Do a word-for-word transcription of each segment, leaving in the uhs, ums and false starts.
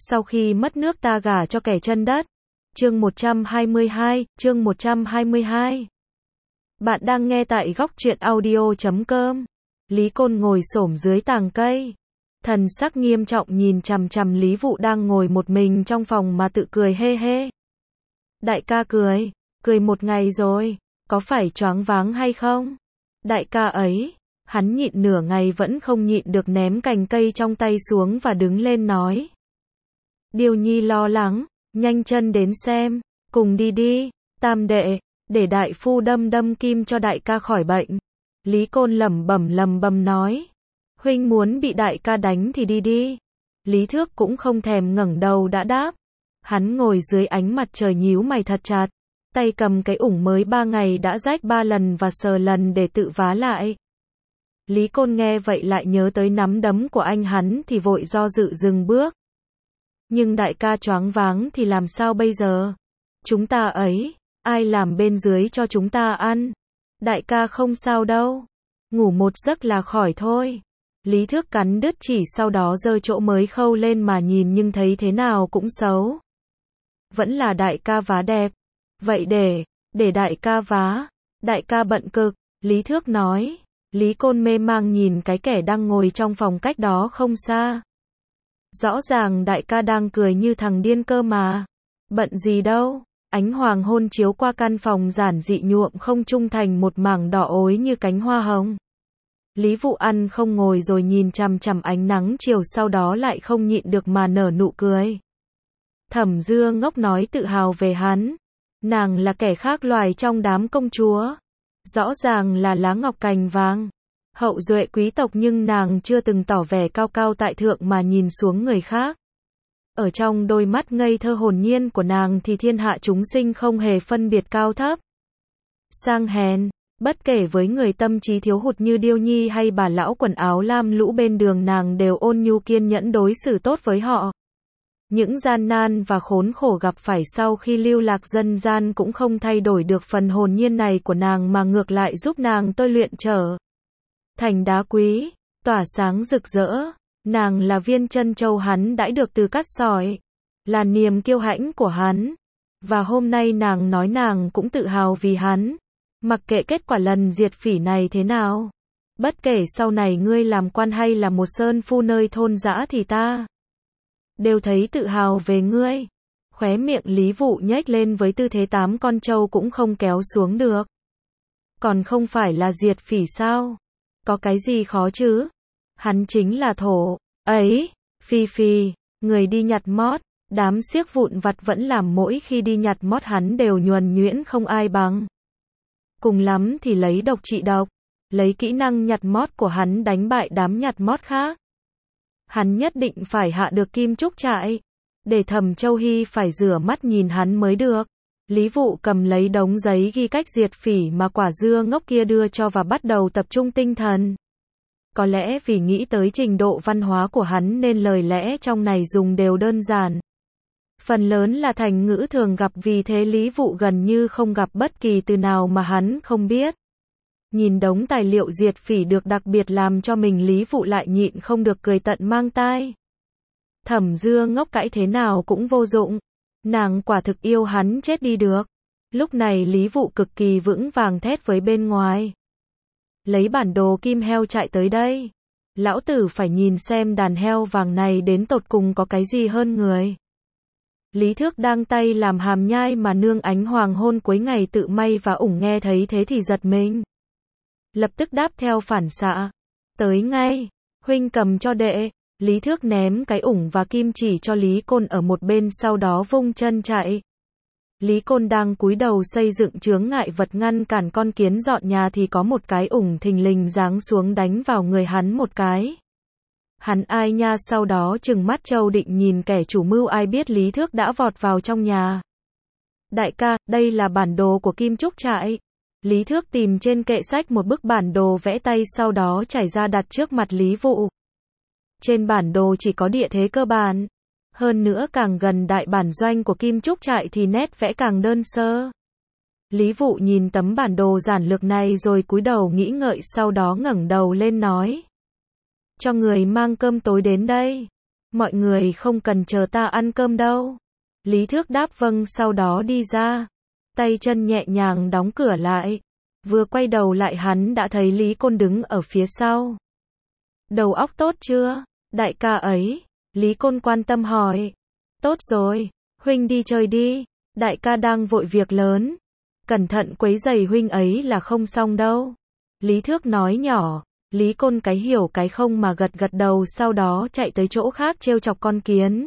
Sau khi mất nước ta gả cho kẻ chân đất. Chương một trăm hai mươi hai, chương một trăm hai mươi hai. Bạn đang nghe tại góc truyện audio chấm com. Lý Côn ngồi xổm dưới tàng cây. Thần sắc nghiêm trọng nhìn chằm chằm Lý Vụ đang ngồi một mình trong phòng mà tự cười hê hê. Đại ca cười, cười một ngày rồi, có phải choáng váng hay không? Đại ca ấy, hắn nhịn nửa ngày vẫn không nhịn được ném cành cây trong tay xuống và đứng lên nói. Điều Nhi lo lắng, nhanh chân đến xem, cùng đi đi, tam đệ, để đại phu đâm đâm kim cho đại ca khỏi bệnh. Lý Côn lẩm bẩm lẩm bẩm nói. Huynh muốn bị đại ca đánh thì đi đi. Lý Thước cũng không thèm ngẩng đầu đã đáp. Hắn ngồi dưới ánh mặt trời nhíu mày thật chặt, tay cầm cái ủng mới ba ngày đã rách ba lần và sờ lần để tự vá lại. Lý Côn nghe vậy lại nhớ tới nắm đấm của anh hắn thì vội do dự dừng bước. Nhưng đại ca choáng váng thì làm sao bây giờ? Chúng ta ấy, ai làm bên dưới cho chúng ta ăn? Đại ca không sao đâu, ngủ một giấc là khỏi thôi. Lý Thước cắn đứt chỉ sau đó giơ chỗ mới khâu lên mà nhìn nhưng thấy thế nào cũng xấu. Vẫn là đại ca vá đẹp. Vậy để, để đại ca vá. Đại ca bận cực, Lý Thước nói. Lý Côn mê mang nhìn cái kẻ đang ngồi trong phòng cách đó không xa. Rõ ràng đại ca đang cười như thằng điên cơ mà. Bận gì đâu, ánh hoàng hôn chiếu qua căn phòng giản dị nhuộm không trung thành một mảng đỏ ối như cánh hoa hồng. Lý Vụ ăn không ngồi rồi nhìn chằm chằm ánh nắng chiều sau đó lại không nhịn được mà nở nụ cười. Thẩm Dưa ngốc nói tự hào về hắn. Nàng là kẻ khác loài trong đám công chúa. Rõ ràng là lá ngọc cành vàng. Hậu duệ quý tộc nhưng nàng chưa từng tỏ vẻ cao cao tại thượng mà nhìn xuống người khác. Ở trong đôi mắt ngây thơ hồn nhiên của nàng thì thiên hạ chúng sinh không hề phân biệt cao thấp. Sang hèn, bất kể với người tâm trí thiếu hụt như Điêu Nhi hay bà lão quần áo lam lũ bên đường nàng đều ôn nhu kiên nhẫn đối xử tốt với họ. Những gian nan và khốn khổ gặp phải sau khi lưu lạc dân gian cũng không thay đổi được phần hồn nhiên này của nàng mà ngược lại giúp nàng tôi luyện trở thành đá quý, tỏa sáng rực rỡ. Nàng là viên chân châu hắn đãi được từ cát sỏi, là niềm kiêu hãnh của hắn. Và hôm nay nàng nói nàng cũng tự hào vì hắn. Mặc kệ kết quả lần diệt phỉ này thế nào, bất kể sau này ngươi làm quan hay là một sơn phu nơi thôn dã thì ta đều thấy tự hào về ngươi. Khóe miệng Lý Vụ nhếch lên với tư thế tám con trâu cũng không kéo xuống được. Còn không phải là diệt phỉ sao? Có cái gì khó chứ? Hắn chính là thổ. Ấy, Phi Phi, người đi nhặt mót, đám xiếc vụn vặt vẫn làm mỗi khi đi nhặt mót hắn đều nhuần nhuyễn không ai bằng. Cùng lắm thì lấy độc trị độc, lấy kỹ năng nhặt mót của hắn đánh bại đám nhặt mót khác. Hắn nhất định phải hạ được Kim Trúc Trại, để Thẩm Châu Hy phải rửa mắt nhìn hắn mới được. Lý Vụ cầm lấy đống giấy ghi cách diệt phỉ mà quả dưa ngốc kia đưa cho và bắt đầu tập trung tinh thần. Có lẽ vì nghĩ tới trình độ văn hóa của hắn nên lời lẽ trong này dùng đều đơn giản. Phần lớn là thành ngữ thường gặp vì thế Lý Vụ gần như không gặp bất kỳ từ nào mà hắn không biết. Nhìn đống tài liệu diệt phỉ được đặc biệt làm cho mình Lý Vụ lại nhịn không được cười tận mang tai. Thẩm Dưa ngốc cãi thế nào cũng vô dụng. Nàng quả thực yêu hắn chết đi được. Lúc này Lý Vụ cực kỳ vững vàng thét với bên ngoài. Lấy bản đồ kim heo chạy tới đây. Lão tử phải nhìn xem đàn heo vàng này đến tột cùng có cái gì hơn người. Lý Thước đang tay làm hàm nhai mà nương ánh hoàng hôn cuối ngày tự may và ủng nghe thấy thế thì giật mình. Lập tức đáp theo phản xạ. Tới ngay, huynh cầm cho đệ. Lý Thước ném cái ủng và kim chỉ cho Lý Côn ở một bên sau đó vung chân chạy. Lý Côn đang cúi đầu xây dựng chướng ngại vật ngăn cản con kiến dọn nhà thì có một cái ủng thình lình giáng xuống đánh vào người hắn một cái. Hắn ai nha sau đó trừng mắt trâu định nhìn kẻ chủ mưu ai biết Lý Thước đã vọt vào trong nhà. Đại ca, đây là bản đồ của Kim Trúc Trại. Lý Thước tìm trên kệ sách một bức bản đồ vẽ tay sau đó trải ra đặt trước mặt Lý Vụ. Trên bản đồ chỉ có địa thế cơ bản. Hơn nữa càng gần đại bản doanh của Kim Trúc Trại thì nét vẽ càng đơn sơ. Lý Vụ nhìn tấm bản đồ giản lược này rồi cúi đầu nghĩ ngợi sau đó ngẩng đầu lên nói. Cho người mang cơm tối đến đây. Mọi người không cần chờ ta ăn cơm đâu. Lý Thước đáp vâng, sau đó đi ra. Tay chân nhẹ nhàng đóng cửa lại. Vừa quay đầu lại hắn đã thấy Lý Côn đứng ở phía sau. Đầu óc tốt chưa, đại ca ấy? Lý Côn quan tâm hỏi. Tốt rồi, huynh đi chơi đi. Đại ca đang vội việc lớn. Cẩn thận quấy rầy huynh ấy là không xong đâu. Lý Thước nói nhỏ. Lý Côn cái hiểu cái không mà gật gật đầu, sau đó chạy tới chỗ khác trêu chọc con kiến.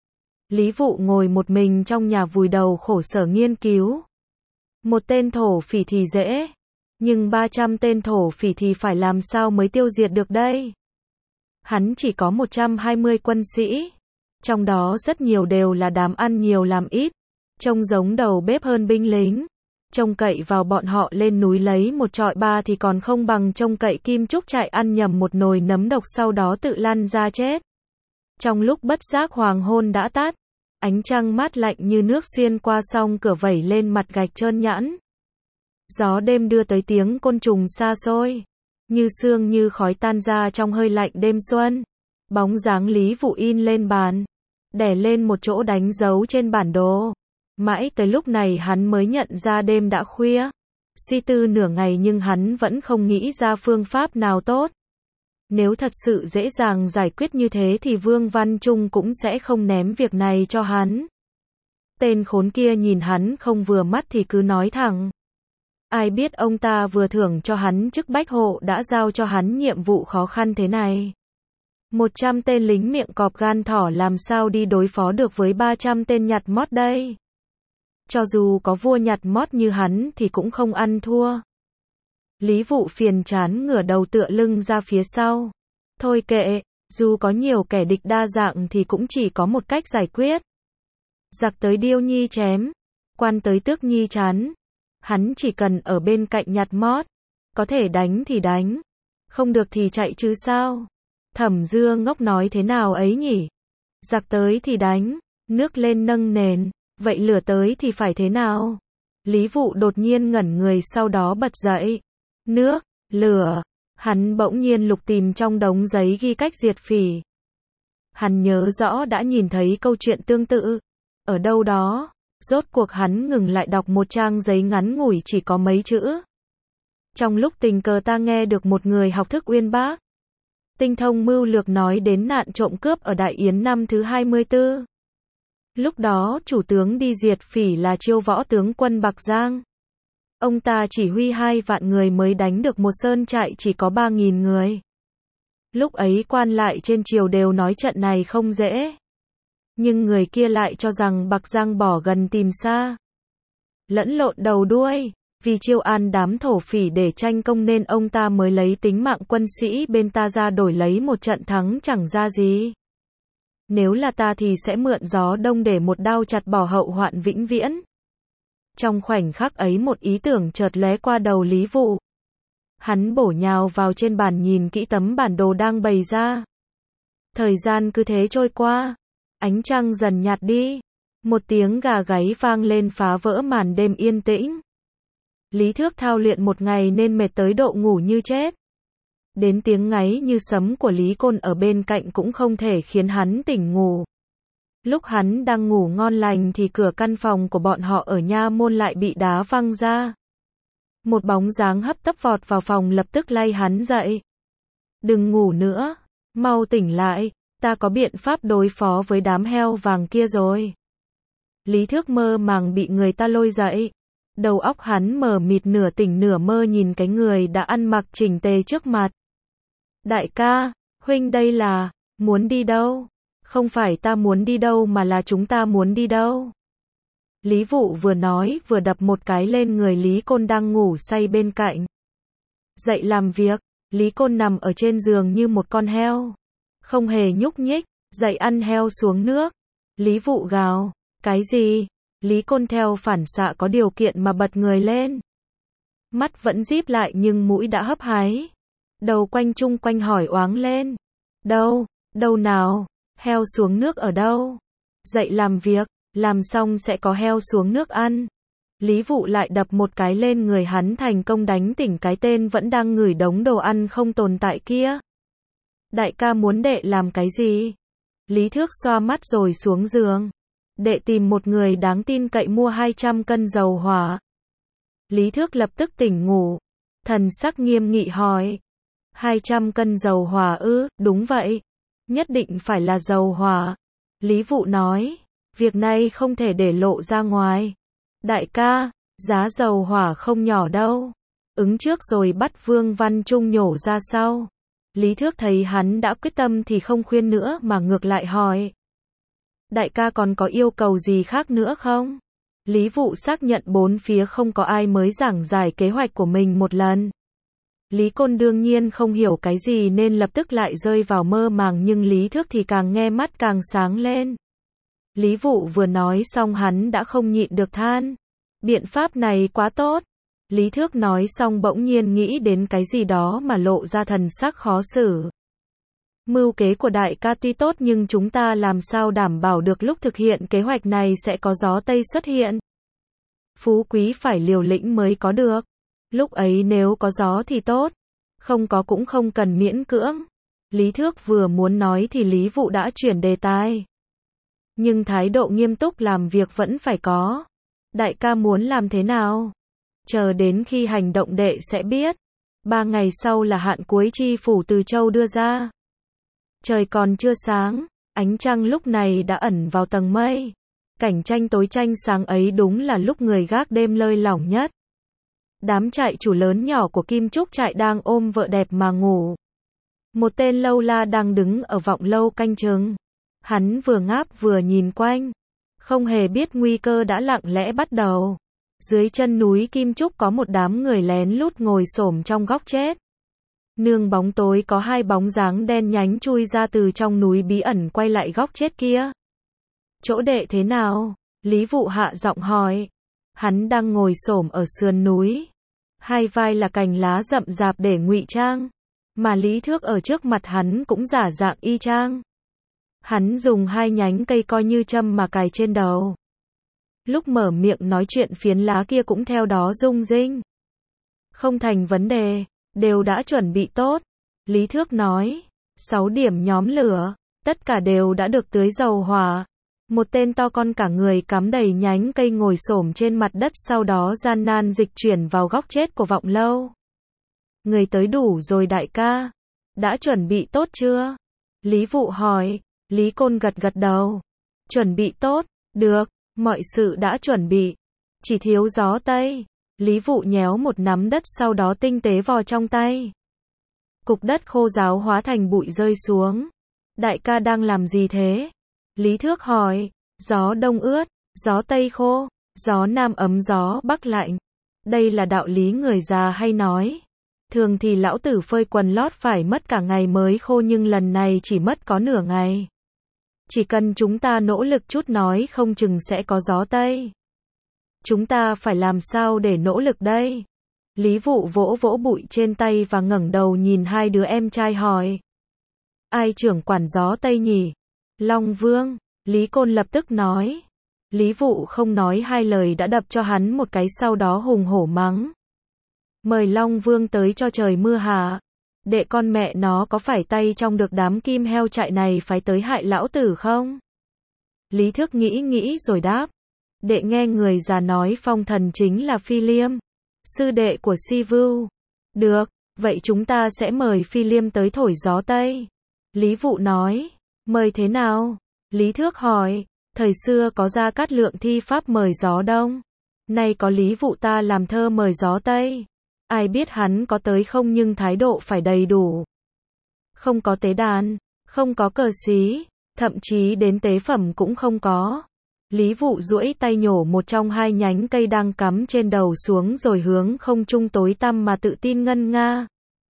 Lý Vụ ngồi một mình trong nhà vùi đầu khổ sở nghiên cứu. Một tên thổ phỉ thì dễ, nhưng ba trăm tên thổ phỉ thì phải làm sao mới tiêu diệt được đây? Hắn chỉ có một trăm hai mươi quân sĩ, trong đó rất nhiều đều là đám ăn nhiều làm ít, trông giống đầu bếp hơn binh lính. Trông cậy vào bọn họ lên núi lấy một trọi ba thì còn không bằng trông cậy Kim Trúc chạy ăn nhầm một nồi nấm độc sau đó tự lăn ra chết. Trong lúc bất giác hoàng hôn đã tắt, ánh trăng mát lạnh như nước xuyên qua song cửa vẩy lên mặt gạch trơn nhẵn. Gió đêm đưa tới tiếng côn trùng xa xôi, như sương như khói tan ra trong hơi lạnh đêm xuân. Bóng dáng Lý Vụ in lên bàn, đè lên một chỗ đánh dấu trên bản đồ. Mãi tới lúc này hắn mới nhận ra đêm đã khuya. Suy tư nửa ngày nhưng hắn vẫn không nghĩ ra phương pháp nào tốt. Nếu thật sự dễ dàng giải quyết như thế thì Vương Văn Trung cũng sẽ không ném việc này cho hắn. Tên khốn kia nhìn hắn không vừa mắt thì cứ nói thẳng. Ai biết ông ta vừa thưởng cho hắn chức bách hộ đã giao cho hắn nhiệm vụ khó khăn thế này. Một trăm tên lính miệng cọp gan thỏ làm sao đi đối phó được với ba trăm tên nhặt mót đây? Cho dù có vua nhặt mót như hắn thì cũng không ăn thua. Lý Vụ phiền chán ngửa đầu tựa lưng ra phía sau. Thôi kệ, dù có nhiều kẻ địch đa dạng thì cũng chỉ có một cách giải quyết. Giặc tới điêu nhi chém, quan tới tước nhi chán. Hắn chỉ cần ở bên cạnh nhặt mót, có thể đánh thì đánh, không được thì chạy chứ sao. Thẩm Dưa ngốc nói thế nào ấy nhỉ? Giặc tới thì đánh, nước lên nâng nền, vậy lửa tới thì phải thế nào? Lý Vụ đột nhiên ngẩn người sau đó bật dậy. Nước, lửa, hắn bỗng nhiên lục tìm trong đống giấy ghi cách diệt phỉ. Hắn nhớ rõ đã nhìn thấy câu chuyện tương tự. Ở đâu đó, rốt cuộc hắn ngừng lại đọc một trang giấy ngắn ngủi chỉ có mấy chữ. Trong lúc tình cờ ta nghe được một người học thức uyên bác, tinh thông mưu lược nói đến nạn trộm cướp ở Đại Yến năm thứ hai mươi tư. Lúc đó chủ tướng đi diệt phỉ là Chiêu Võ tướng quân Bạc Giang. Ông ta chỉ huy hai vạn người mới đánh được một sơn trại chỉ có ba nghìn người. Lúc ấy quan lại trên triều đều nói trận này không dễ. Nhưng người kia lại cho rằng Bạc Giang bỏ gần tìm xa, lẫn lộn đầu đuôi. Vì chiêu an đám thổ phỉ để tranh công nên ông ta mới lấy tính mạng quân sĩ bên ta ra đổi lấy một trận thắng chẳng ra gì. Nếu là ta thì sẽ mượn gió đông để một đao chặt bỏ hậu hoạn vĩnh viễn. Trong khoảnh khắc ấy một ý tưởng chợt lóe qua đầu Lý Vụ. Hắn bổ nhào vào trên bàn nhìn kỹ tấm bản đồ đang bày ra. Thời gian cứ thế trôi qua, ánh trăng dần nhạt đi, một tiếng gà gáy vang lên phá vỡ màn đêm yên tĩnh. Lý Thước thao luyện một ngày nên mệt tới độ ngủ như chết. Đến tiếng ngáy như sấm của Lý Côn ở bên cạnh cũng không thể khiến hắn tỉnh ngủ. Lúc hắn đang ngủ ngon lành thì cửa căn phòng của bọn họ ở nha môn lại bị đá văng ra. Một bóng dáng hấp tấp vọt vào phòng lập tức lay hắn dậy. Đừng ngủ nữa, mau tỉnh lại, ta có biện pháp đối phó với đám heo vàng kia rồi. Lý Thước mơ màng bị người ta lôi dậy. Đầu óc hắn mờ mịt nửa tỉnh nửa mơ nhìn cái người đã ăn mặc chỉnh tề trước mặt. Đại ca, huynh đây là, muốn đi đâu? Không phải ta muốn đi đâu mà là chúng ta muốn đi đâu. Lý Vụ vừa nói vừa đập một cái lên người Lý Côn đang ngủ say bên cạnh. Dậy làm việc, Lý Côn nằm ở trên giường như một con heo. Không hề nhúc nhích, dậy ăn heo xuống nước. Lý Vụ gào, cái gì? Lý Côn theo phản xạ có điều kiện mà bật người lên. Mắt vẫn díp lại nhưng mũi đã hấp háy. Đầu quanh chung quanh hỏi oáng lên. Đâu, đâu nào, heo xuống nước ở đâu? Dậy làm việc, làm xong sẽ có heo xuống nước ăn. Lý Vụ lại đập một cái lên người hắn thành công đánh tỉnh cái tên vẫn đang ngửi đống đồ ăn không tồn tại kia. Đại ca muốn đệ làm cái gì? Lý Thước xoa mắt rồi xuống giường. Đệ tìm một người đáng tin cậy mua hai trăm cân dầu hỏa. Lý Thước lập tức tỉnh ngủ. Thần sắc nghiêm nghị hỏi. hai trăm cân dầu hỏa ư? Đúng vậy. Nhất định phải là dầu hỏa. Lý Vụ nói. Việc này không thể để lộ ra ngoài. Đại ca, giá dầu hỏa không nhỏ đâu. Ứng trước rồi bắt Vương Văn Trung nhổ ra sau. Lý Thước thấy hắn đã quyết tâm thì không khuyên nữa mà ngược lại hỏi. Đại ca còn có yêu cầu gì khác nữa không? Lý Vụ xác nhận bốn phía không có ai mới giảng giải kế hoạch của mình một lần. Lý Côn đương nhiên không hiểu cái gì nên lập tức lại rơi vào mơ màng, nhưng Lý Thước thì càng nghe mắt càng sáng lên. Lý Vụ vừa nói xong hắn đã không nhịn được than. Biện pháp này quá tốt. Lý Thước nói xong bỗng nhiên nghĩ đến cái gì đó mà lộ ra thần sắc khó xử. Mưu kế của đại ca tuy tốt nhưng chúng ta làm sao đảm bảo được lúc thực hiện kế hoạch này sẽ có gió Tây xuất hiện. Phú quý phải liều lĩnh mới có được. Lúc ấy nếu có gió thì tốt. Không có cũng không cần miễn cưỡng. Lý Thước vừa muốn nói thì Lý Vụ đã chuyển đề tài. Nhưng thái độ nghiêm túc làm việc vẫn phải có. Đại ca muốn làm thế nào? Chờ đến khi hành động đệ sẽ biết. Ba ngày sau là hạn cuối chi phủ Từ Châu đưa ra. Trời còn chưa sáng, ánh trăng lúc này đã ẩn vào tầng mây. Cảnh tranh tối tranh sáng ấy đúng là lúc người gác đêm lơi lỏng nhất. Đám trại chủ lớn nhỏ của Kim Trúc trại đang ôm vợ đẹp mà ngủ. Một tên lâu la đang đứng ở vọng lâu canh chừng. Hắn vừa ngáp vừa nhìn quanh. Không hề biết nguy cơ đã lặng lẽ bắt đầu. Dưới chân núi Kim Trúc có một đám người lén lút ngồi xổm trong góc chết. Nương bóng tối có hai bóng dáng đen nhánh chui ra từ trong núi bí ẩn quay lại góc chết kia. Chỗ đệ thế nào? Lý Vụ hạ giọng hỏi. Hắn đang ngồi xổm ở sườn núi. Hai vai là cành lá rậm rạp để ngụy trang. Mà Lý Thước ở trước mặt hắn cũng giả dạng y chang. Hắn dùng hai nhánh cây coi như châm mà cài trên đầu. Lúc mở miệng nói chuyện phiến lá kia cũng theo đó rung rinh. Không thành vấn đề, đều đã chuẩn bị tốt. Lý Thước nói, sáu điểm nhóm lửa, tất cả đều đã được tưới dầu hỏa. Một tên to con cả người cắm đầy nhánh cây ngồi xổm trên mặt đất, sau đó gian nan dịch chuyển vào góc chết của vọng lâu. Người tới đủ rồi đại ca. Đã chuẩn bị tốt chưa? Lý Vụ hỏi. Lý Côn gật gật đầu. Chuẩn bị tốt, được, mọi sự đã chuẩn bị. Chỉ thiếu gió Tây. Lý Vụ nhéo một nắm đất sau đó tinh tế vò trong tay. Cục đất khô ráo hóa thành bụi rơi xuống. Đại ca đang làm gì thế? Lý Thước hỏi. Gió đông ướt, gió Tây khô, gió Nam ấm gió Bắc lạnh. Đây là đạo lý người già hay nói. Thường thì lão tử phơi quần lót phải mất cả ngày mới khô, nhưng lần này chỉ mất có nửa ngày. Chỉ cần chúng ta nỗ lực chút nói không chừng sẽ có gió Tây. Chúng ta phải làm sao để nỗ lực đây? Lý Vụ vỗ vỗ bụi trên tay và ngẩng đầu nhìn hai đứa em trai hỏi. Ai trưởng quản gió Tây nhỉ? Long Vương, Lý Côn lập tức nói. Lý Vụ không nói hai lời đã đập cho hắn một cái, sau đó hùng hổ mắng. Mời Long Vương tới cho trời mưa hả? Đệ con mẹ nó có phải tay trong được đám kim heo trại này phải tới hại lão tử không? Lý Thước nghĩ nghĩ rồi đáp. Đệ nghe người già nói Phong Thần chính là Phi Liêm, sư đệ của Si Vưu. Được, vậy chúng ta sẽ mời Phi Liêm tới thổi gió Tây. Lý Vụ nói. Mời thế nào? Lý Thước hỏi. Thời xưa có Gia Cát Lượng thi pháp mời gió Đông. Nay có Lý Vụ ta làm thơ mời gió Tây. Ai biết hắn có tới không, nhưng thái độ phải đầy đủ. Không có tế đàn, không có cờ xí, thậm chí đến tế phẩm cũng không có. Lý Vụ duỗi tay nhổ một trong hai nhánh cây đang cắm trên đầu xuống rồi hướng không trung tối tăm mà tự tin ngân nga.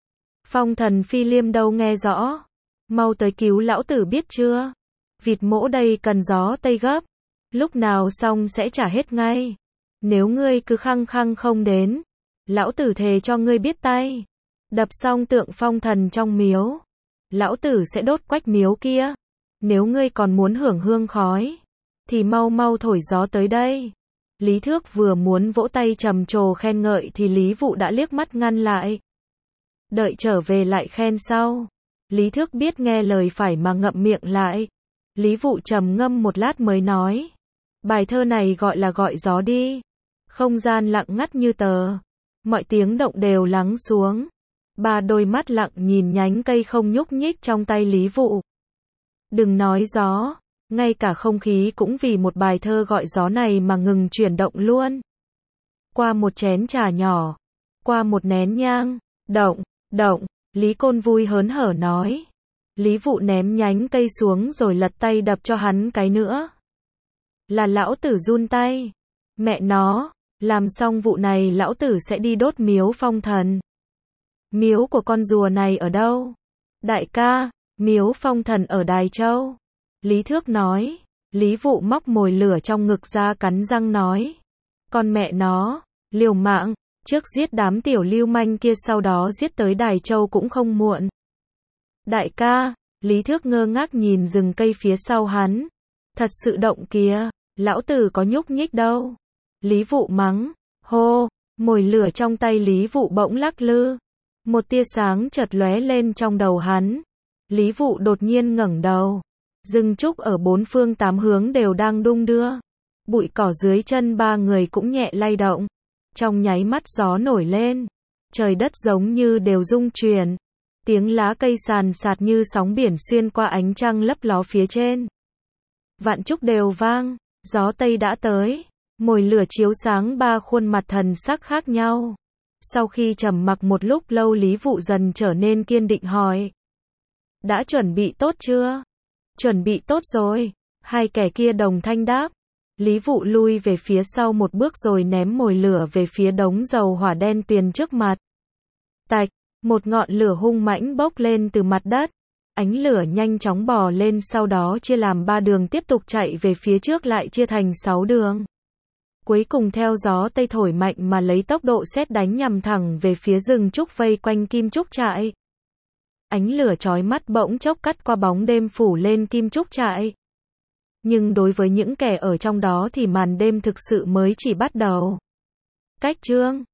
Phong Thần Phi Liêm đâu nghe rõ. Mau tới cứu lão tử biết chưa? Vịt mỗ đây cần gió Tây gấp. Lúc nào xong sẽ trả hết ngay. Nếu ngươi cứ khăng khăng không đến, lão tử thề cho ngươi biết tay. Đập xong tượng phong thần trong miếu, lão tử sẽ đốt quách miếu kia. Nếu ngươi còn muốn hưởng hương khói, thì mau mau thổi gió tới đây. Lý Thước vừa muốn vỗ tay trầm trồ khen ngợi thì Lý Vụ đã liếc mắt ngăn lại. Đợi trở về lại khen sau. Lý Thước biết nghe lời phải mà ngậm miệng lại. Lý Vụ trầm ngâm một lát mới nói. Bài thơ này gọi là gọi gió đi. Không gian lặng ngắt như tờ. Mọi tiếng động đều lắng xuống. Ba đôi mắt lặng nhìn nhánh cây không nhúc nhích trong tay Lý Vụ. Đừng nói gió, ngay cả không khí cũng vì một bài thơ gọi gió này mà ngừng chuyển động luôn. Qua một chén trà nhỏ, qua một nén nhang, động, động, Lý Côn vui hớn hở nói. Lý Vụ ném nhánh cây xuống rồi lật tay đập cho hắn cái nữa. Là lão tử run tay. Mẹ nó, làm xong vụ này lão tử sẽ đi đốt miếu phong thần. Miếu của con rùa này ở đâu? Đại ca, miếu phong thần ở Đài Châu. Lý Thước nói. Lý Vụ móc mồi lửa trong ngực ra cắn răng nói. Con mẹ nó, liều mạng, trước giết đám tiểu lưu manh kia sau đó giết tới Đài Châu cũng không muộn. Đại ca, Lý Thước ngơ ngác nhìn rừng cây phía sau hắn. Thật sự động kìa, lão tử có nhúc nhích đâu. Lý Vụ mắng, hô, mồi lửa trong tay Lý Vụ bỗng lắc lư. Một tia sáng chợt lóe lên trong đầu hắn. Lý Vụ đột nhiên ngẩng đầu. Rừng trúc ở bốn phương tám hướng đều đang đung đưa. Bụi cỏ dưới chân ba người cũng nhẹ lay động. Trong nháy mắt gió nổi lên. Trời đất giống như đều rung chuyển. Tiếng lá cây sàn sạt như sóng biển xuyên qua ánh trăng lấp ló phía trên. Vạn trúc đều vang. Gió Tây đã tới. Mồi lửa chiếu sáng ba khuôn mặt thần sắc khác nhau. Sau khi trầm mặc một lúc lâu Lý Vụ dần trở nên kiên định hỏi. Đã chuẩn bị tốt chưa? Chuẩn bị tốt rồi. Hai kẻ kia đồng thanh đáp. Lý Vụ lui về phía sau một bước rồi ném mồi lửa về phía đống dầu hỏa đen tuyền trước mặt. Tạch, một ngọn lửa hung mãnh bốc lên từ mặt đất. Ánh lửa nhanh chóng bò lên sau đó chia làm ba đường tiếp tục chạy về phía trước lại chia thành sáu đường. Cuối cùng theo gió Tây thổi mạnh mà lấy tốc độ sét đánh nhằm thẳng về phía rừng trúc vây quanh Kim Trúc Trại. Ánh lửa chói mắt bỗng chốc cắt qua bóng đêm phủ lên Kim Trúc Trại. Nhưng đối với những kẻ ở trong đó thì màn đêm thực sự mới chỉ bắt đầu. Cách chương